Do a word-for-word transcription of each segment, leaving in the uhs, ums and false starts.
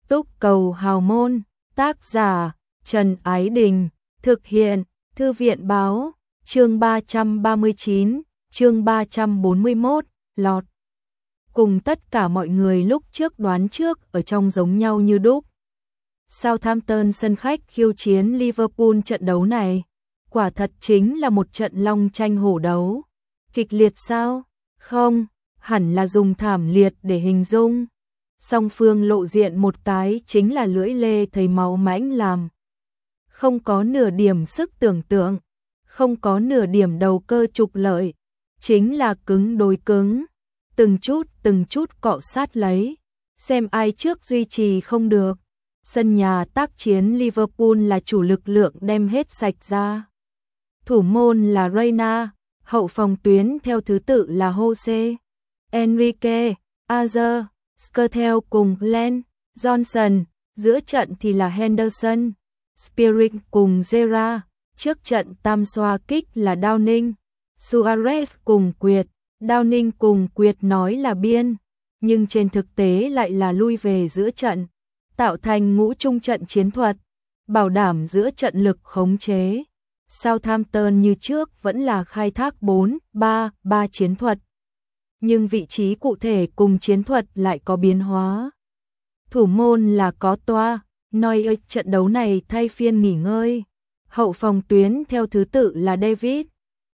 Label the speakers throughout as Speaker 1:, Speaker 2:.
Speaker 1: Túc cầu hào môn, tác giả Trần Ái Đình, thực hiện Thư viện Báo, chương ba trăm ba mươi chín, chương ba trăm bốn mươi mốt, lọt. Cùng tất cả mọi người lúc trước đoán trước ở trong giống nhau như đúc. Southampton sân khách khiêu chiến Liverpool trận đấu này, quả thật chính là một trận long tranh hổ đấu. Kịch liệt sao? Không, hẳn là dùng thảm liệt để hình dung. Song phương lộ diện một cái chính là lưỡi lê thấy máu mãnh làm. Không có nửa điểm sức tưởng tượng, không có nửa điểm đầu cơ trục lợi, chính là cứng đối cứng, từng chút từng chút cọ sát lấy, xem ai trước duy trì không được. Sân nhà tác chiến Liverpool là chủ lực lượng đem hết sạch ra. Thủ môn là Reina, hậu phòng tuyến theo thứ tự là Jose, Enrique, Azer, Skrtel cùng Glenn Johnson, giữa trận thì là Henderson, Spearing cùng Gerrard, trước trận tam xoa kích là Downing, Suarez cùng Quyệt, Downing cùng Quyệt nói là biên, nhưng trên thực tế lại là lui về giữa trận, tạo thành ngũ trung trận chiến thuật, bảo đảm giữa trận lực khống chế. Southampton như trước vẫn là khai thác bốn ba ba chiến thuật, nhưng vị trí cụ thể cùng chiến thuật lại có biến hóa. Thủ môn là có toa, Neuer trận đấu này thay phiên nghỉ ngơi. Hậu phòng tuyến theo thứ tự là David,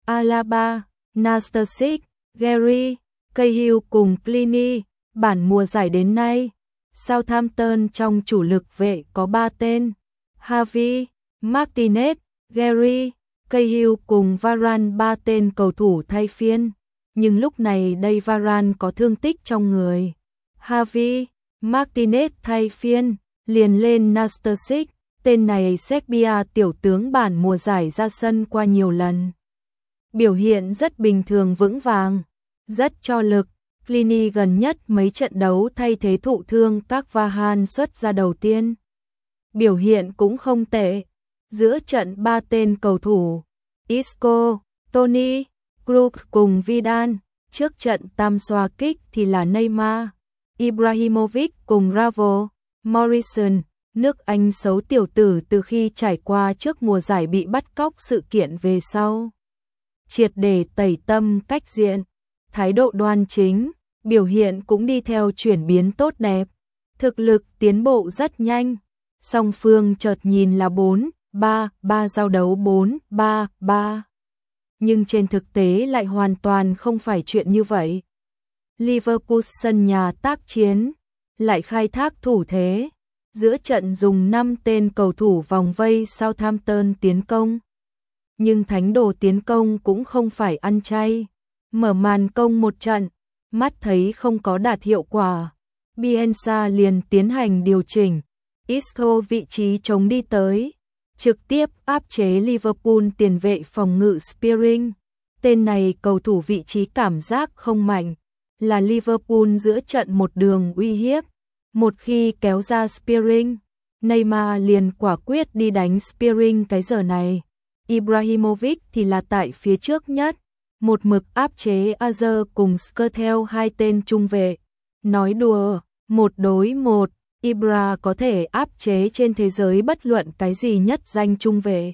Speaker 1: Alaba, Nastasic, Gary, Cahill cùng Pliny. Bản mùa giải đến nay, Southampton trong chủ lực vệ có ba tên: Harvey, Martinez, Gary, Cahill cùng Varane, ba tên cầu thủ thay phiên. Nhưng lúc này đây Varane có thương tích trong người. Harvey, Martinez thay phiên, liền lên Nastasic, tên này Serbia tiểu tướng bản mùa giải ra sân qua nhiều lần. Biểu hiện rất bình thường vững vàng, rất cho lực. Pliny gần nhất mấy trận đấu thay thế thụ thương các Vahan xuất ra đầu tiên. Biểu hiện cũng không tệ. Giữa trận ba tên cầu thủ, Isco, Tony, Kroos cùng Vidal, trước trận tam xoa kích thì là Neymar, Ibrahimovic cùng Ravo, Morrison. Nước Anh xấu tiểu tử từ khi trải qua trước mùa giải bị bắt cóc sự kiện về sau, triệt để tẩy tâm cách diện, thái độ đoan chính, biểu hiện cũng đi theo chuyển biến tốt đẹp, thực lực tiến bộ rất nhanh. Song phương chợt nhìn là bốn ba ba giao đấu bốn ba ba, nhưng trên thực tế lại hoàn toàn không phải chuyện như vậy. Liverpool sân nhà tác chiến, lại khai thác thủ thế, giữa trận dùng năm tên cầu thủ vòng vây Southampton tiến công. Nhưng thánh đồ tiến công cũng không phải ăn chay, mở màn công một trận, mắt thấy không có đạt hiệu quả, Bielsa liền tiến hành điều chỉnh, Isco vị trí chống đi tới, trực tiếp áp chế Liverpool tiền vệ phòng ngự Spearing. Tên này cầu thủ vị trí cảm giác không mạnh, là Liverpool giữa trận một đường uy hiếp. Một khi kéo ra Spearing, Neymar liền quả quyết đi đánh Spearing cái giờ này. Ibrahimovic thì là tại phía trước nhất, một mực áp chế Azer cùng Skrtel, hai tên trung vệ. Nói đùa, một đối một, Ibra có thể áp chế trên thế giới bất luận cái gì nhất danh trung vệ.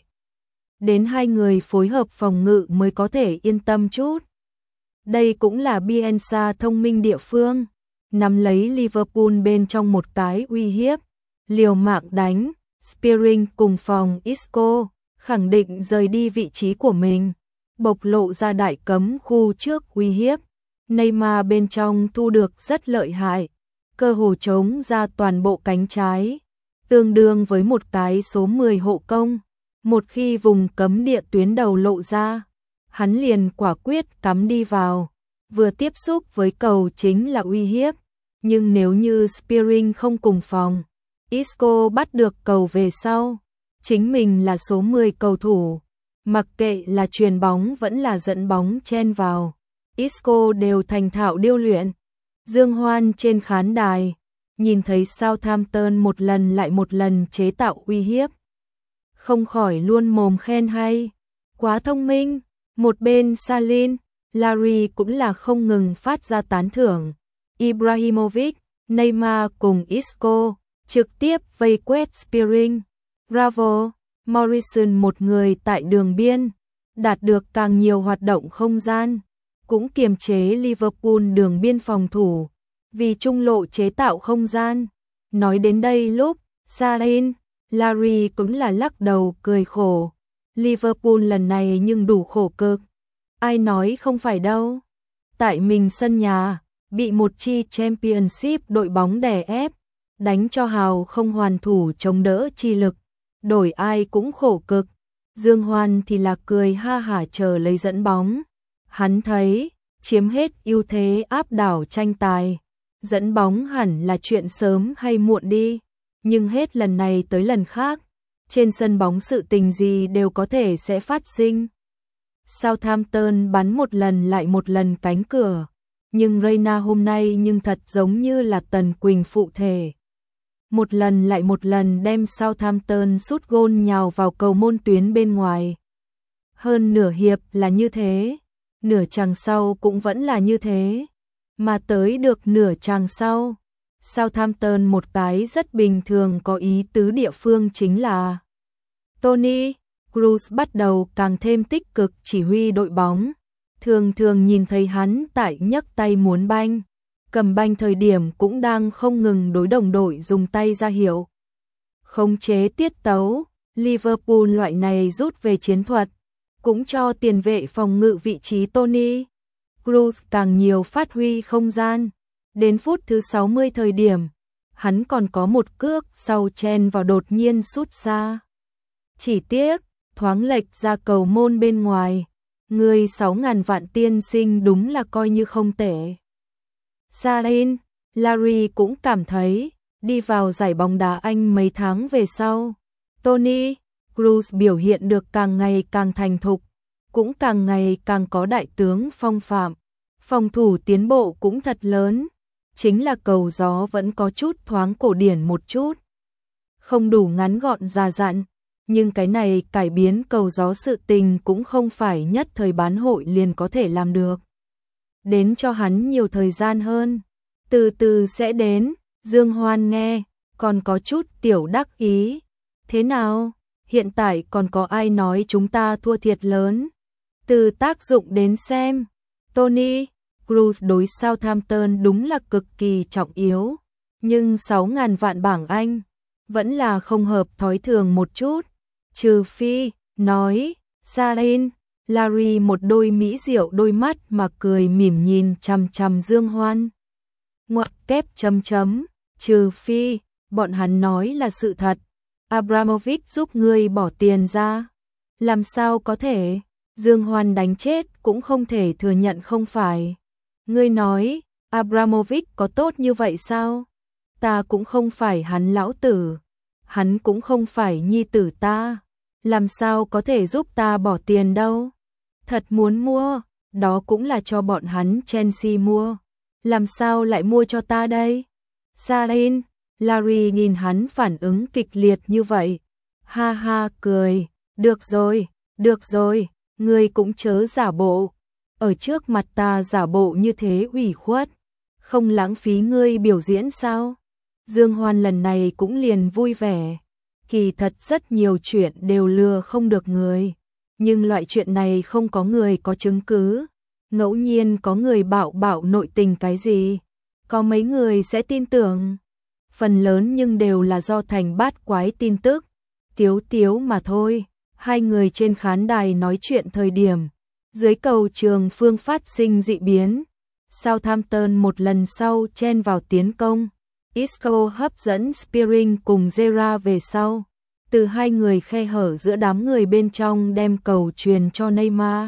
Speaker 1: Đến hai người phối hợp phòng ngự mới có thể yên tâm chút. Đây cũng là Bielsa thông minh địa phương, nắm lấy Liverpool bên trong một cái uy hiếp, liều mạng đánh. Spearing cùng phòng Isco khẳng định rời đi vị trí của mình, bộc lộ ra đại cấm khu trước uy hiếp. Neymar bên trong thu được rất lợi hại, cơ hồ chống ra toàn bộ cánh trái, tương đương với một cái số mười hộ công. Một khi vùng cấm địa tuyến đầu lộ ra, hắn liền quả quyết cắm đi vào, vừa tiếp xúc với cầu chính là uy hiếp. Nhưng nếu như Spearing không cùng phòng, Isco bắt được cầu về sau, chính mình là số mười cầu thủ, mặc kệ là chuyền bóng vẫn là dẫn bóng chen vào, Isco đều thành thạo điêu luyện. Dương Hoan trên khán đài, nhìn thấy Southampton một lần lại một lần chế tạo uy hiếp, không khỏi luôn mồm khen hay, quá thông minh. Một bên Salin, Larry cũng là không ngừng phát ra tán thưởng. Ibrahimovic, Neymar cùng Isco, trực tiếp vây quét Spearing. Bravo, Morrison một người tại đường biên, đạt được càng nhiều hoạt động không gian, cũng kiềm chế Liverpool đường biên phòng thủ, vì trung lộ chế tạo không gian. Nói đến đây lúc, Sarin, Larry cũng là lắc đầu cười khổ. Liverpool lần này nhưng đủ khổ cực. Ai nói không phải đâu. Tại mình sân nhà, bị một chi Championship đội bóng đè ép, đánh cho hào không hoàn thủ chống đỡ chi lực. Đổi ai cũng khổ cực. Dương Hoan thì là cười ha hả chờ lấy dẫn bóng. Hắn thấy, chiếm hết ưu thế áp đảo tranh tài. Dẫn bóng hẳn là chuyện sớm hay muộn đi. Nhưng hết lần này tới lần khác, trên sân bóng sự tình gì đều có thể sẽ phát sinh. Southampton bắn một lần lại một lần cánh cửa, nhưng Reina hôm nay nhưng thật giống như là Tần Quỳnh phụ thể. Một lần lại một lần đem Southampton sút gôn nhào vào cầu môn tuyến bên ngoài. Hơn nửa hiệp là như thế, nửa chàng sau cũng vẫn là như thế, mà tới được nửa chàng sau, Southampton một cái rất bình thường có ý tứ địa phương chính là Tony Cruz bắt đầu càng thêm tích cực chỉ huy đội bóng. Thường thường nhìn thấy hắn tại nhấc tay muốn banh, cầm banh thời điểm cũng đang không ngừng đối đồng đội dùng tay ra hiệu. Khống chế tiết tấu, Liverpool loại này rút về chiến thuật, cũng cho tiền vệ phòng ngự vị trí Tony Cruz càng nhiều phát huy không gian. Đến phút thứ sáu mươi thời điểm, hắn còn có một cước sau chen vào đột nhiên sút xa. Chỉ tiếc, thoáng lệch ra cầu môn bên ngoài, người sáu ngàn vạn tiên sinh đúng là coi như không tệ. Sarin, Larry cũng cảm thấy, đi vào giải bóng đá Anh mấy tháng về sau, Tony Cruz biểu hiện được càng ngày càng thành thục, cũng càng ngày càng có đại tướng phong phạm, phòng thủ tiến bộ cũng thật lớn, chính là cầu gió vẫn có chút thoáng cổ điển một chút. Không đủ ngắn gọn già dặn, nhưng cái này cải biến cầu gió sự tình cũng không phải nhất thời bán hội liền có thể làm được. Đến cho hắn nhiều thời gian hơn, từ từ sẽ đến. Dương Hoan nghe, còn có chút tiểu đắc ý. Thế nào, hiện tại còn có ai nói chúng ta thua thiệt lớn? Từ tác dụng đến xem, Tony Cruz đối Southampton đúng là cực kỳ trọng yếu, nhưng sáu ngàn vạn bảng Anh vẫn là không hợp thói thường một chút. Trừ phi, nói, Sarin, Larry một đôi mỹ diệu đôi mắt mà cười mỉm nhìn chằm chằm Dương Hoan. Ngoặc kép chấm chấm, trừ phi, bọn hắn nói là sự thật. Abramovich giúp ngươi bỏ tiền ra. Làm sao có thể, Dương Hoan đánh chết cũng không thể thừa nhận không phải. Ngươi nói, Abramovich có tốt như vậy sao? Ta cũng không phải hắn lão tử, hắn cũng không phải nhi tử ta, làm sao có thể giúp ta bỏ tiền đâu? Thật muốn mua, đó cũng là cho bọn hắn Chelsea mua, làm sao lại mua cho ta đây? Sarin, Larry nhìn hắn phản ứng kịch liệt như vậy, ha ha cười, được rồi, được rồi, ngươi cũng chớ giả bộ, ở trước mặt ta giả bộ như thế ủy khuất, không lãng phí ngươi biểu diễn sao? Dương Hoan lần này cũng liền vui vẻ, kỳ thật rất nhiều chuyện đều lừa không được người, nhưng loại chuyện này không có người có chứng cứ, ngẫu nhiên có người bạo bạo nội tình cái gì, có mấy người sẽ tin tưởng, phần lớn nhưng đều là do thành bát quái tin tức, tiếu tiếu mà thôi. Hai người trên khán đài nói chuyện thời điểm, dưới cầu trường phương phát sinh dị biến, Southampton một lần sau chen vào tiến công, Isco hấp dẫn Spearing cùng Zera về sau, từ hai người khe hở giữa đám người bên trong đem cầu truyền cho Neymar.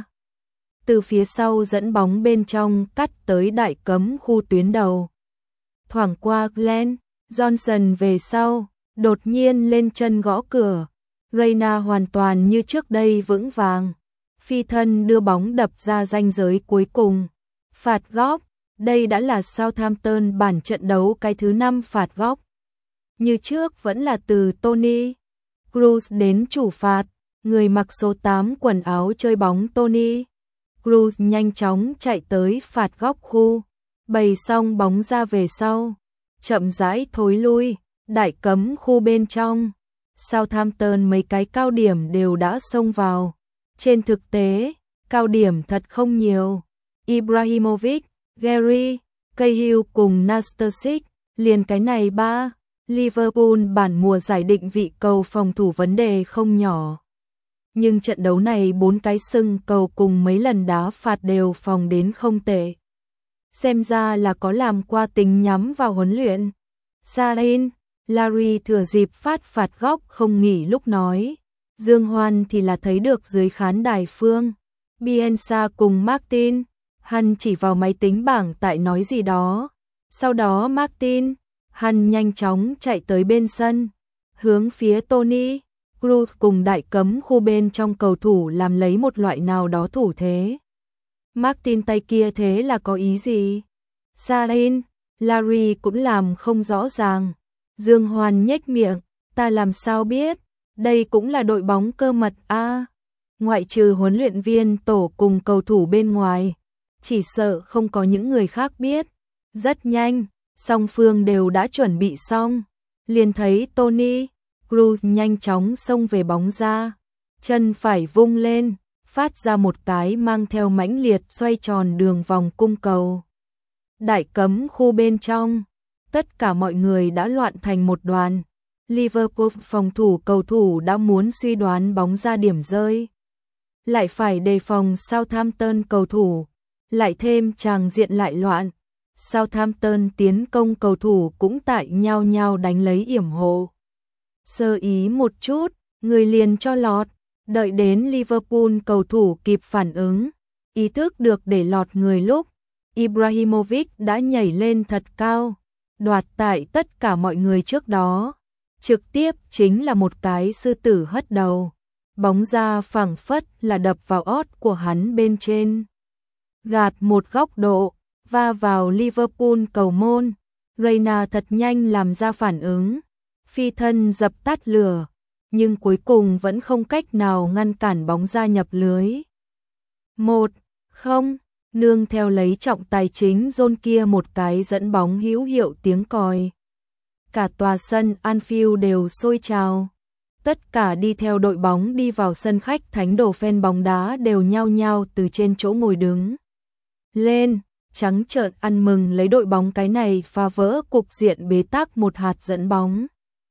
Speaker 1: Từ phía sau dẫn bóng bên trong cắt tới đại cấm khu tuyến đầu. Thoảng qua Glenn Johnson về sau, đột nhiên lên chân gõ cửa. Reina hoàn toàn như trước đây vững vàng, phi thân đưa bóng đập ra ranh giới cuối cùng. Phạt góc, đây đã là Southampton bản trận đấu cái thứ năm phạt góc. Như trước vẫn là từ Tony Cruz đến chủ phạt, người mặc số tám quần áo chơi bóng Tony Cruz nhanh chóng chạy tới phạt góc khu, bày xong bóng ra về sau, chậm rãi thối lui, Đại cấm khu bên trong, Southampton mấy cái cao điểm đều đã xông vào. Trên thực tế, cao điểm thật không nhiều. Ibrahimovic, Gary, Cahill cùng Nastasic, liền cái này ba. Liverpool bản mùa giải định vị cầu phòng thủ vấn đề không nhỏ. Nhưng trận đấu này bốn cái sưng cầu cùng mấy lần đá phạt đều phòng đến không tệ. Xem ra là có làm qua tính nhắm vào huấn luyện. Sarin, Larry thừa dịp phát phạt góc không nghỉ lúc nói. Dương Hoan thì là thấy được dưới khán đài phương. Bielsa cùng Martin, hắn chỉ vào máy tính bảng tại nói gì đó. Sau đó Martin, hắn nhanh chóng chạy tới bên sân, hướng phía Tony Cruz cùng đại cấm khu bên trong cầu thủ làm lấy một loại nào đó thủ thế. Martin tay kia thế là có ý gì? Sarin, Larry cũng làm không rõ ràng. Dương Hoan nhếch miệng, ta làm sao biết, đây cũng là đội bóng cơ mật a. À, ngoại trừ huấn luyện viên tổ cùng cầu thủ bên ngoài, chỉ sợ không có những người khác biết. Rất nhanh, song phương đều đã chuẩn bị xong, liền thấy Tony Cruz nhanh chóng xông về bóng ra, chân phải vung lên, phát ra một cái mang theo mãnh liệt xoay tròn đường vòng cung cầu. Đại cấm khu bên trong, tất cả mọi người đã loạn thành một đoàn. Liverpool phòng thủ cầu thủ đã muốn suy đoán bóng ra điểm rơi, lại phải đề phòng Southampton cầu thủ, lại thêm tràng diện lại loạn. Southampton tiến công cầu thủ cũng tại nhau nhau đánh lấy yểm hộ. Sơ ý một chút, người liền cho lọt, đợi đến Liverpool cầu thủ kịp phản ứng, ý thức được để lọt người lúc, Ibrahimovic đã nhảy lên thật cao, đoạt tại tất cả mọi người trước đó. Trực tiếp chính là một cái sư tử hất đầu, bóng ra phảng phất là đập vào ót của hắn bên trên. Gạt một góc độ, va vào Liverpool cầu môn, Reina thật nhanh làm ra phản ứng, phi thân dập tắt lửa, nhưng cuối cùng vẫn không cách nào ngăn cản bóng ra nhập lưới. Một, không, nương theo lấy trọng tài chính John kia một cái dẫn bóng hữu hiệu tiếng còi. Cả tòa sân Anfield đều sôi trào. Tất cả đi theo đội bóng đi vào sân khách thánh đồ fan bóng đá đều nhao nhao từ trên chỗ ngồi đứng lên, trắng trợn ăn mừng lấy đội bóng cái này phá vỡ cục diện bế tắc một hạt dẫn bóng.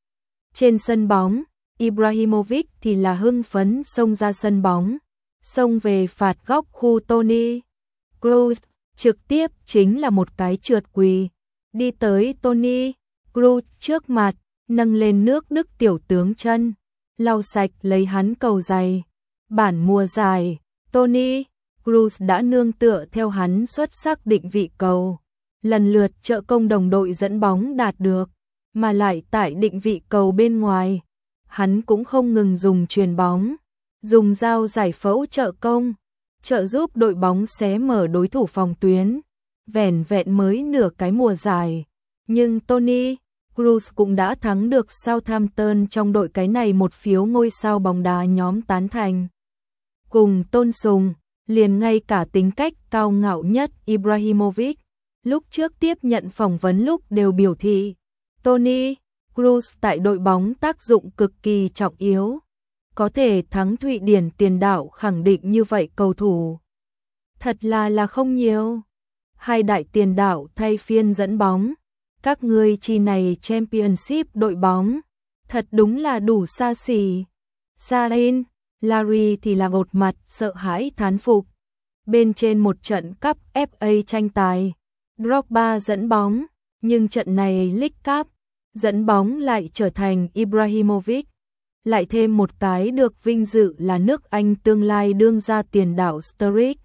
Speaker 1: Trên sân bóng, Ibrahimovic thì là hưng phấn xông ra sân bóng, xông về phạt góc khu Tony Cruz, trực tiếp chính là một cái trượt quỳ, đi tới Tony Cruz trước mặt, nâng lên nước Đức tiểu tướng chân, lau sạch lấy hắn cầu giày. Bản mùa giải, Tony Cruz đã nương tựa theo hắn xuất sắc định vị cầu, lần lượt trợ công đồng đội dẫn bóng đạt được, mà lại tại định vị cầu bên ngoài, hắn cũng không ngừng dùng chuyền bóng, dùng dao giải phẫu trợ công, trợ giúp đội bóng xé mở đối thủ phòng tuyến. Vẻn vẹn mới nửa cái mùa giải, nhưng Tony Cruz cũng đã thắng được Southampton trong đội cái này một phiếu ngôi sao bóng đá nhóm tán thành. Cùng tôn sùng, liền ngay cả tính cách cao ngạo nhất Ibrahimovic, lúc trước tiếp nhận phỏng vấn lúc đều biểu thị, Tony Cruz tại đội bóng tác dụng cực kỳ trọng yếu, có thể thắng Thụy Điển tiền đạo khẳng định như vậy cầu thủ. Thật là là không nhiều. Hai đại tiền đạo thay phiên dẫn bóng, các ngươi chi này Championship đội bóng, thật đúng là đủ xa xỉ. Sarin, Larry thì là một mặt sợ hãi thán phục. Bên trên một trận cúp ép a tranh tài, Drogba dẫn bóng, nhưng trận này League Cup, dẫn bóng lại trở thành Ibrahimovic. Lại thêm một cái được vinh dự là nước Anh tương lai đương ra tiền đạo Sturridge.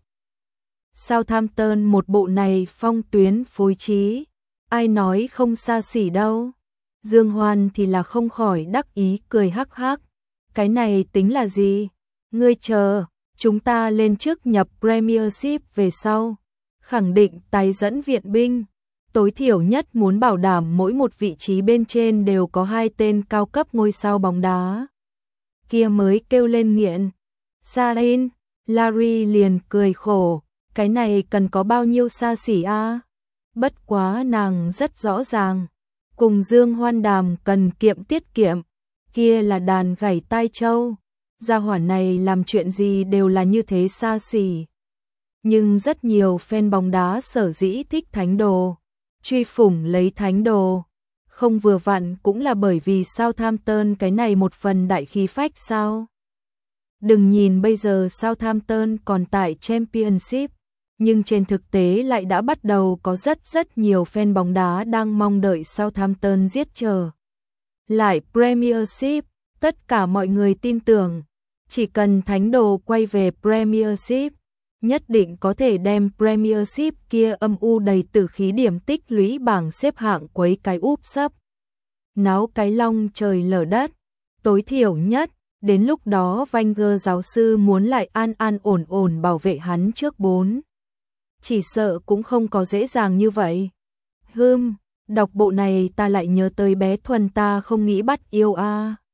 Speaker 1: Southampton một bộ này phong tuyến phối trí, ai nói không xa xỉ đâu. Dương Hoan thì là không khỏi đắc ý cười hắc hắc. Cái này tính là gì? Ngươi chờ, chúng ta lên trước nhập Premiership về sau, khẳng định tái dẫn viện binh. Tối thiểu nhất muốn bảo đảm mỗi một vị trí bên trên đều có hai tên cao cấp ngôi sao bóng đá. Kia mới kêu lên nghiện. Sarin, Larry liền cười khổ, cái này cần có bao nhiêu xa xỉ a? À? Bất quá nàng rất rõ ràng, cùng Dương Hoan Đàm cần kiệm tiết kiệm, kia là đàn gảy tai châu. Gia hỏa này làm chuyện gì đều là như thế xa xỉ. Nhưng rất nhiều fan bóng đá sở dĩ thích thánh đồ, truy phủng lấy thánh đồ, không vừa vặn cũng là bởi vì Southampton cái này một phần đại khí phách sao. Đừng nhìn bây giờ Southampton còn tại Championship, nhưng trên thực tế lại đã bắt đầu có rất rất nhiều fan bóng đá đang mong đợi Southampton giết trở lại Premiership. Tất cả mọi người tin tưởng, chỉ cần thánh đồ quay về Premiership, nhất định có thể đem Premiership kia âm u đầy tử khí điểm tích lũy bảng xếp hạng quấy cái úp sấp. Náo cái long trời lở đất, tối thiểu nhất, đến lúc đó Wenger giáo sư muốn lại an an ổn ổn bảo vệ hắn trước bốn. Chỉ sợ cũng không có dễ dàng như vậy. Hừm, đọc bộ này ta lại nhớ tới bé Thuần ta không nghĩ bắt yêu a. À.